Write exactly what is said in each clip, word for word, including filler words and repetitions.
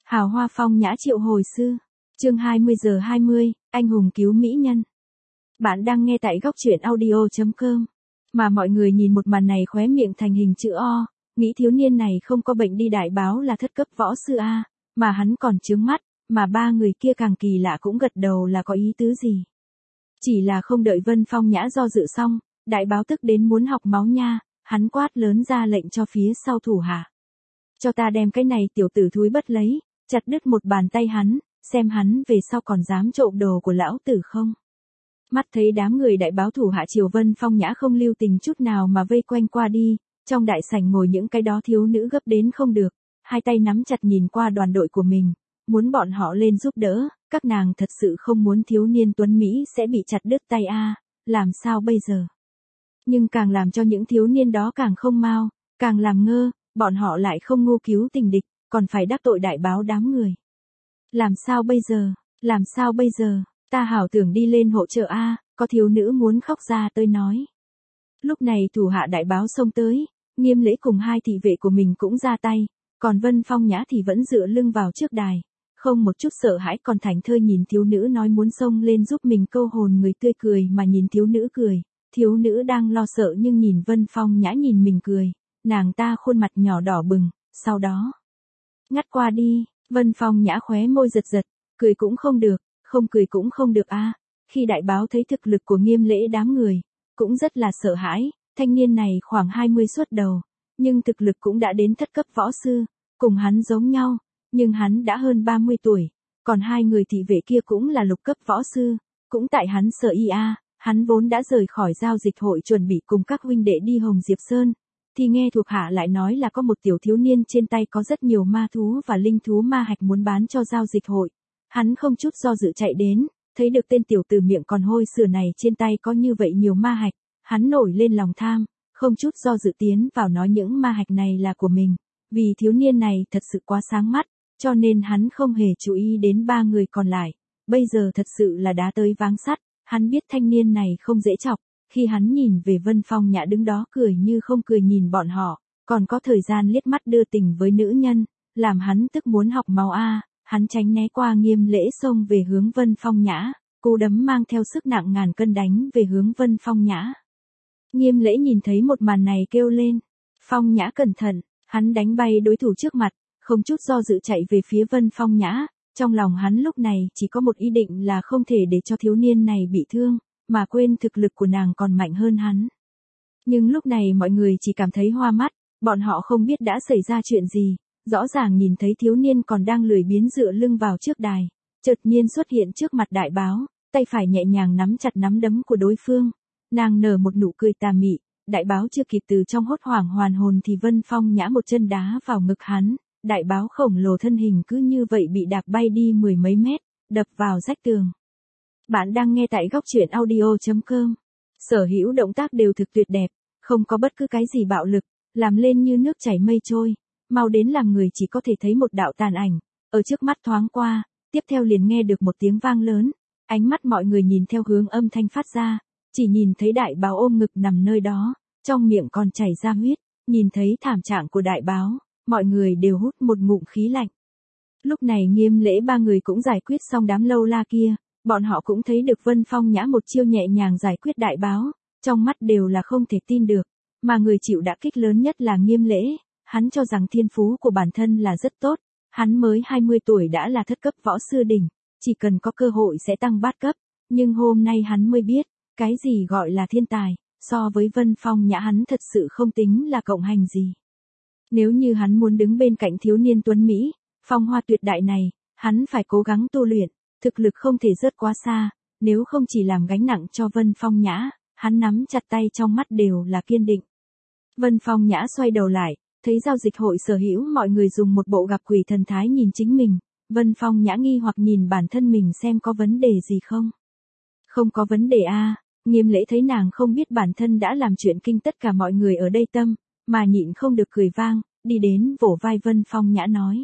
Hào hoa phong nhã triệu hồi sư. Chương hai mươi giờ hai mươi, anh hùng cứu mỹ nhân. Bạn đang nghe tại góc truyện audio chấm com. Mà mọi người nhìn một màn này khóe miệng thành hình chữ O, nghĩ thiếu niên này không có bệnh đi đại báo là thất cấp võ sư A, mà hắn còn chướng mắt, mà ba người kia càng kỳ lạ cũng gật đầu là có ý tứ gì. Chỉ là không đợi Vân Phong Nhã do dự xong, đại báo tức đến muốn học máu nha, hắn quát lớn ra lệnh cho phía sau thủ hạ. Cho ta đem cái này tiểu tử thúi bất lấy, chặt đứt một bàn tay hắn, xem hắn về sau còn dám trộm đồ của lão tử không. Mắt thấy đám người đại báo thủ hạ Triều Vân Phong Nhã không lưu tình chút nào mà vây quanh qua đi, trong đại sảnh ngồi những cái đó thiếu nữ gấp đến không được, hai tay nắm chặt nhìn qua đoàn đội của mình, muốn bọn họ lên giúp đỡ, các nàng thật sự không muốn thiếu niên tuấn Mỹ sẽ bị chặt đứt tay a, làm sao bây giờ. Nhưng càng làm cho những thiếu niên đó càng không mau, càng làm ngơ, bọn họ lại không ngu cứu tình địch, còn phải đắc tội đại báo đám người. Làm sao bây giờ, làm sao bây giờ, ta hảo tưởng đi lên hỗ trợ a, có thiếu nữ muốn khóc ra tới nói. Lúc này thủ hạ đại báo xông tới, Nghiêm Lễ cùng hai thị vệ của mình cũng ra tay, còn Vân Phong Nhã thì vẫn dựa lưng vào trước đài, không một chút sợ hãi còn thảnh thơi nhìn thiếu nữ nói muốn xông lên giúp mình câu hồn người tươi cười mà nhìn thiếu nữ cười, thiếu nữ đang lo sợ nhưng nhìn Vân Phong Nhã nhìn mình cười, nàng ta khuôn mặt nhỏ đỏ bừng, sau đó ngắt qua đi, Vân Phong Nhã khóe môi giật giật, cười cũng không được, không cười cũng không được a. Khi đại báo thấy thực lực của Nghiêm Lễ đám người, cũng rất là sợ hãi, thanh niên này khoảng hai mươi xuất đầu, nhưng thực lực cũng đã đến thất cấp võ sư, cùng hắn giống nhau, nhưng hắn đã hơn ba mươi tuổi, còn hai người thị vệ kia cũng là lục cấp võ sư, cũng tại hắn sợ y a, hắn vốn đã rời khỏi giao dịch hội chuẩn bị cùng các huynh đệ đi Hồng Diệp Sơn, thì nghe thuộc hạ lại nói là có một tiểu thiếu niên trên tay có rất nhiều ma thú và linh thú ma hạch muốn bán cho giao dịch hội. Hắn không chút do dự chạy đến, thấy được tên tiểu tử miệng còn hôi sữa này trên tay có như vậy nhiều ma hạch, hắn nổi lên lòng tham, không chút do dự tiến vào nói những ma hạch này là của mình, vì thiếu niên này thật sự quá sáng mắt, cho nên hắn không hề chú ý đến ba người còn lại, bây giờ thật sự là đá tới váng sắt, hắn biết thanh niên này không dễ chọc, khi hắn nhìn về Vân Phong Nhã đứng đó cười như không cười nhìn bọn họ, còn có thời gian liếc mắt đưa tình với nữ nhân, làm hắn tức muốn học máu a. Hắn tránh né qua Nghiêm Lễ xông về hướng Vân Phong Nhã, cú đấm mang theo sức nặng ngàn cân đánh về hướng Vân Phong Nhã. Nghiêm Lễ nhìn thấy một màn này kêu lên, Phong Nhã cẩn thận, hắn đánh bay đối thủ trước mặt, không chút do dự chạy về phía Vân Phong Nhã, trong lòng hắn lúc này chỉ có một ý định là không thể để cho thiếu niên này bị thương, mà quên thực lực của nàng còn mạnh hơn hắn. Nhưng lúc này mọi người chỉ cảm thấy hoa mắt, bọn họ không biết đã xảy ra chuyện gì. Rõ ràng nhìn thấy thiếu niên còn đang lười biếng dựa lưng vào trước đài, chợt nhiên xuất hiện trước mặt đại báo, tay phải nhẹ nhàng nắm chặt nắm đấm của đối phương, nàng nở một nụ cười tà mị, đại báo chưa kịp từ trong hốt hoảng hoàn hồn thì Vân Phong Nhã một chân đá vào ngực hắn, đại báo khổng lồ thân hình cứ như vậy bị đạp bay đi mười mấy mét, đập vào rách tường. Bạn đang nghe tại góc truyện audio chấm com, sở hữu động tác đều thực tuyệt đẹp, không có bất cứ cái gì bạo lực, làm lên như nước chảy mây trôi. Mau đến làm người chỉ có thể thấy một đạo tàn ảnh, ở trước mắt thoáng qua, tiếp theo liền nghe được một tiếng vang lớn, ánh mắt mọi người nhìn theo hướng âm thanh phát ra, chỉ nhìn thấy đại báo ôm ngực nằm nơi đó, trong miệng còn chảy ra huyết, nhìn thấy thảm trạng của đại báo, mọi người đều hút một ngụm khí lạnh. Lúc này Nghiêm Lễ ba người cũng giải quyết xong đám lâu la kia, bọn họ cũng thấy được Vân Phong Nhã một chiêu nhẹ nhàng giải quyết đại báo, trong mắt đều là không thể tin được, mà người chịu đả kích lớn nhất là Nghiêm Lễ. Hắn cho rằng thiên phú của bản thân là rất tốt, hắn mới hai mươi tuổi đã là thất cấp võ sư đỉnh, chỉ cần có cơ hội sẽ tăng bát cấp, nhưng hôm nay hắn mới biết, cái gì gọi là thiên tài, so với Vân Phong Nhã hắn thật sự không tính là cộng hành gì. Nếu như hắn muốn đứng bên cạnh thiếu niên tuấn Mỹ, phong hoa tuyệt đại này, hắn phải cố gắng tu luyện, thực lực không thể rớt quá xa, nếu không chỉ làm gánh nặng cho Vân Phong Nhã, hắn nắm chặt tay trong mắt đều là kiên định. Vân Phong Nhã xoay đầu lại, thấy giao dịch hội sở hữu mọi người dùng một bộ gặp quỷ thần thái nhìn chính mình, Vân Phong Nhã nghi hoặc nhìn bản thân mình xem có vấn đề gì không. Không có vấn đề a. Nghiêm Lễ thấy nàng không biết bản thân đã làm chuyện kinh tất cả mọi người ở đây tâm, mà nhịn không được cười vang, đi đến vỗ vai Vân Phong Nhã nói.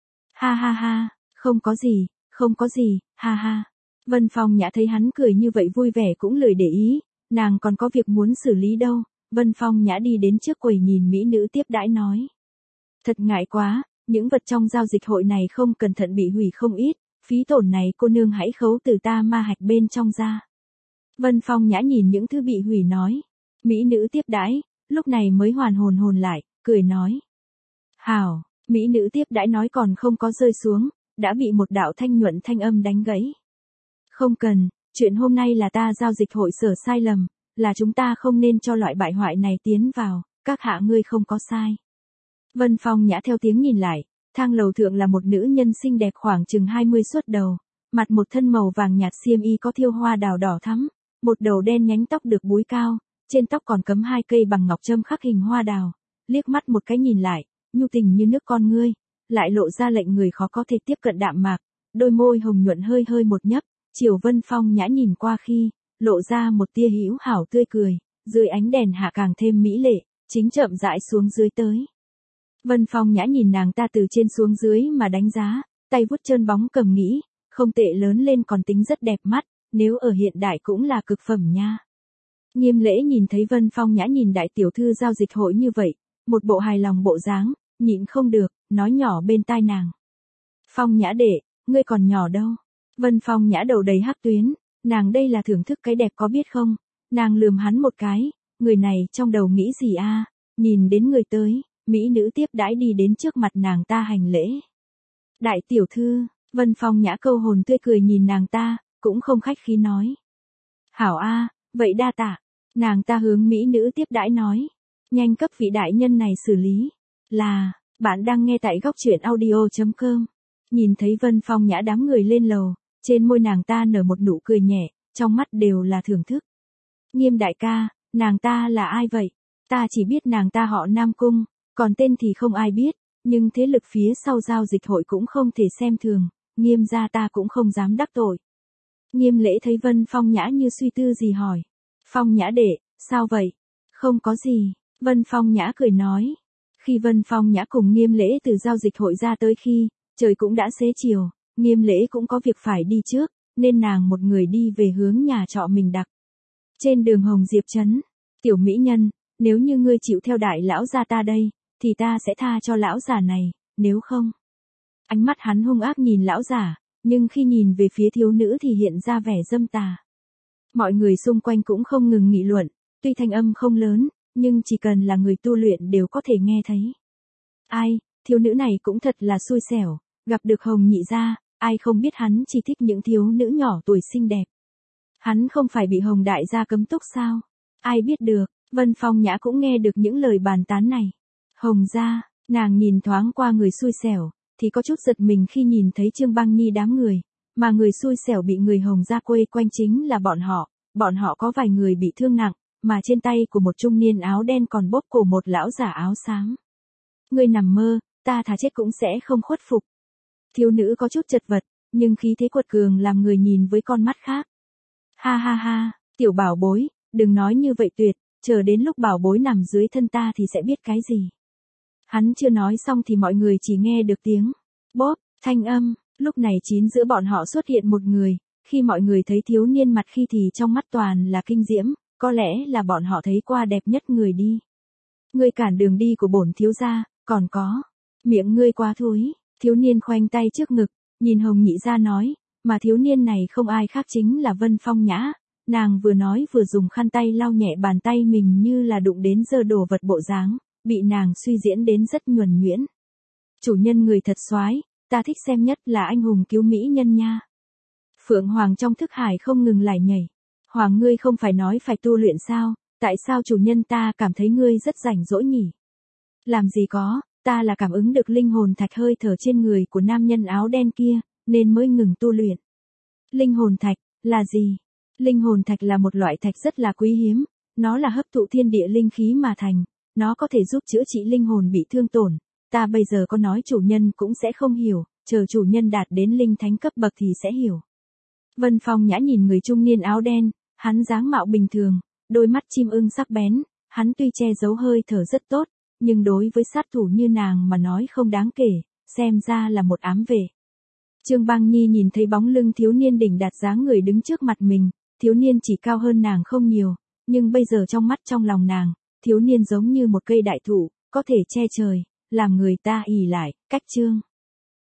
Ha ha ha, không có gì, không có gì, ha ha. Vân Phong Nhã thấy hắn cười như vậy vui vẻ cũng lười để ý, nàng còn có việc muốn xử lý đâu. Vân Phong Nhã đi đến trước quầy nhìn mỹ nữ tiếp đãi nói. Thật ngại quá, những vật trong giao dịch hội này không cẩn thận bị hủy không ít, phí tổn này cô nương hãy khấu từ ta ma hạch bên trong ra. Vân Phong Nhã nhìn những thứ bị hủy nói. Mỹ nữ tiếp đãi, lúc này mới hoàn hồn hồn lại, cười nói. Hảo, Mỹ nữ tiếp đãi nói còn không có rơi xuống, đã bị một đạo thanh nhuận thanh âm đánh gãy. Không cần, chuyện hôm nay là ta giao dịch hội sở sai lầm, là chúng ta không nên cho loại bại hoại này tiến vào, các hạ ngươi không có sai. Vân Phong Nhã theo tiếng nhìn lại, thang lầu thượng là một nữ nhân xinh đẹp khoảng chừng hai mươi xuất đầu, mặt một thân màu vàng nhạt xiêm y có thêu hoa đào đỏ thắm, một đầu đen nhánh tóc được búi cao, trên tóc còn cắm hai cây bằng ngọc châm khắc hình hoa đào, liếc mắt một cái nhìn lại, nhu tình như nước con ngươi, lại lộ ra lệnh người khó có thể tiếp cận đạm mạc, đôi môi hồng nhuận hơi hơi một nhấp, chiều Vân Phong Nhã nhìn qua khi, lộ ra một tia hữu hảo tươi cười, dưới ánh đèn hạ càng thêm mỹ lệ, chính chậm rãi xuống dưới tới. Vân Phong Nhã nhìn nàng ta từ trên xuống dưới mà đánh giá, tay vuốt trơn bóng cầm nghĩ, không tệ, lớn lên còn tính rất đẹp mắt, nếu ở hiện đại cũng là cực phẩm nha. Nghiêm Lễ nhìn thấy Vân Phong Nhã nhìn đại tiểu thư giao dịch hội như vậy, một bộ hài lòng bộ dáng, nhịn không được, nói nhỏ bên tai nàng. Phong Nhã đệ, ngươi còn nhỏ đâu. Vân Phong Nhã đầu đầy hắc tuyến, nàng đây là thưởng thức cái đẹp có biết không, nàng lườm hắn một cái, người này trong đầu nghĩ gì a? Nhìn đến người tới, mỹ nữ tiếp đãi đi đến trước mặt nàng ta hành lễ. Đại tiểu thư, Vân Phong Nhã câu hồn tươi cười nhìn nàng ta, cũng không khách khí nói. Hảo a, vậy đa tạ, nàng ta hướng mỹ nữ tiếp đãi nói, nhanh cấp vị đại nhân này xử lý, là, bạn đang nghe tại góc truyện audio chấm com. Nhìn thấy Vân Phong Nhã đám người lên lầu, trên môi nàng ta nở một nụ cười nhẹ, trong mắt đều là thưởng thức. Nghiêm đại ca, nàng ta là ai vậy? Ta chỉ biết nàng ta họ Nam Cung, còn tên thì không ai biết, nhưng thế lực phía sau giao dịch hội cũng không thể xem thường, Nghiêm gia ta cũng không dám đắc tội. Nghiêm Lễ thấy Vân Phong Nhã như suy tư gì hỏi. Phong Nhã đệ, sao vậy? Không có gì, Vân Phong Nhã cười nói. Khi Vân Phong Nhã cùng Nghiêm Lễ từ giao dịch hội ra tới khi, trời cũng đã xế chiều, Nghiêm Lễ cũng có việc phải đi trước, nên nàng một người đi về hướng nhà trọ mình đặt. Trên đường Hồng Diệp Trấn, tiểu mỹ nhân, nếu như ngươi chịu theo đại lão gia ta đây, thì ta sẽ tha cho lão già này, nếu không. Ánh mắt hắn hung ác nhìn lão già, nhưng khi nhìn về phía thiếu nữ thì hiện ra vẻ dâm tà. Mọi người xung quanh cũng không ngừng nghị luận, tuy thanh âm không lớn, nhưng chỉ cần là người tu luyện đều có thể nghe thấy. Ai, thiếu nữ này cũng thật là xui xẻo, gặp được Hồng nhị gia, ai không biết hắn chỉ thích những thiếu nữ nhỏ tuổi xinh đẹp. Hắn không phải bị Hồng đại gia cấm túc sao? Ai biết được, Vân Phong Nhã cũng nghe được những lời bàn tán này. Hồng gia, nàng nhìn thoáng qua người xui xẻo, thì có chút giật mình khi nhìn thấy Trương Băng Nhi đám người, mà người xui xẻo bị người Hồng gia quây quanh chính là bọn họ, bọn họ có vài người bị thương nặng, mà trên tay của một trung niên áo đen còn bóp cổ một lão giả áo xám. Ngươi nằm mơ, ta thà chết cũng sẽ không khuất phục. Thiếu nữ có chút chật vật, nhưng khí thế quật cường làm người nhìn với con mắt khác. Ha ha ha, tiểu bảo bối, đừng nói như vậy tuyệt, chờ đến lúc bảo bối nằm dưới thân ta thì sẽ biết cái gì. Hắn chưa nói xong thì mọi người chỉ nghe được tiếng bóp, thanh âm, lúc này chín giữa bọn họ xuất hiện một người, khi mọi người thấy thiếu niên mặt khi thì trong mắt toàn là kinh diễm, có lẽ là bọn họ thấy qua đẹp nhất người đi. Ngươi cản đường đi của bổn thiếu gia, còn có, miệng ngươi quá thối, thiếu niên khoanh tay trước ngực, nhìn Hồng nhị gia nói, mà thiếu niên này không ai khác chính là Vân Phong Nhã, nàng vừa nói vừa dùng khăn tay lau nhẹ bàn tay mình như là đụng đến dơ đồ vật bộ dáng, bị nàng suy diễn đến rất nhuần nhuyễn. Chủ nhân người thật soái, ta thích xem nhất là anh hùng cứu mỹ nhân nha. Phượng Hoàng trong thức hải không ngừng lải nhảy. Hoàng ngươi không phải nói phải tu luyện sao, tại sao chủ nhân ta cảm thấy ngươi rất rảnh rỗi nhỉ? Làm gì có, ta là cảm ứng được linh hồn thạch hơi thở trên người của nam nhân áo đen kia, nên mới ngừng tu luyện. Linh hồn thạch, là gì? Linh hồn thạch là một loại thạch rất là quý hiếm, nó là hấp thụ thiên địa linh khí mà thành, nó có thể giúp chữa trị linh hồn bị thương tổn. Ta bây giờ có nói chủ nhân cũng sẽ không hiểu, chờ chủ nhân đạt đến linh thánh cấp bậc thì sẽ hiểu. Vân Phong Nhã nhìn người trung niên áo đen, hắn dáng mạo bình thường, đôi mắt chim ưng sắc bén, hắn tuy che giấu hơi thở rất tốt, nhưng đối với sát thủ như nàng mà nói không đáng kể, xem ra là một ám vệ. Trương Băng Nhi nhìn thấy bóng lưng thiếu niên đỉnh đạt dáng người đứng trước mặt mình, thiếu niên chỉ cao hơn nàng không nhiều, nhưng bây giờ trong mắt trong lòng nàng, thiếu niên giống như một cây đại thụ, có thể che trời, làm người ta ì lại, cách chương.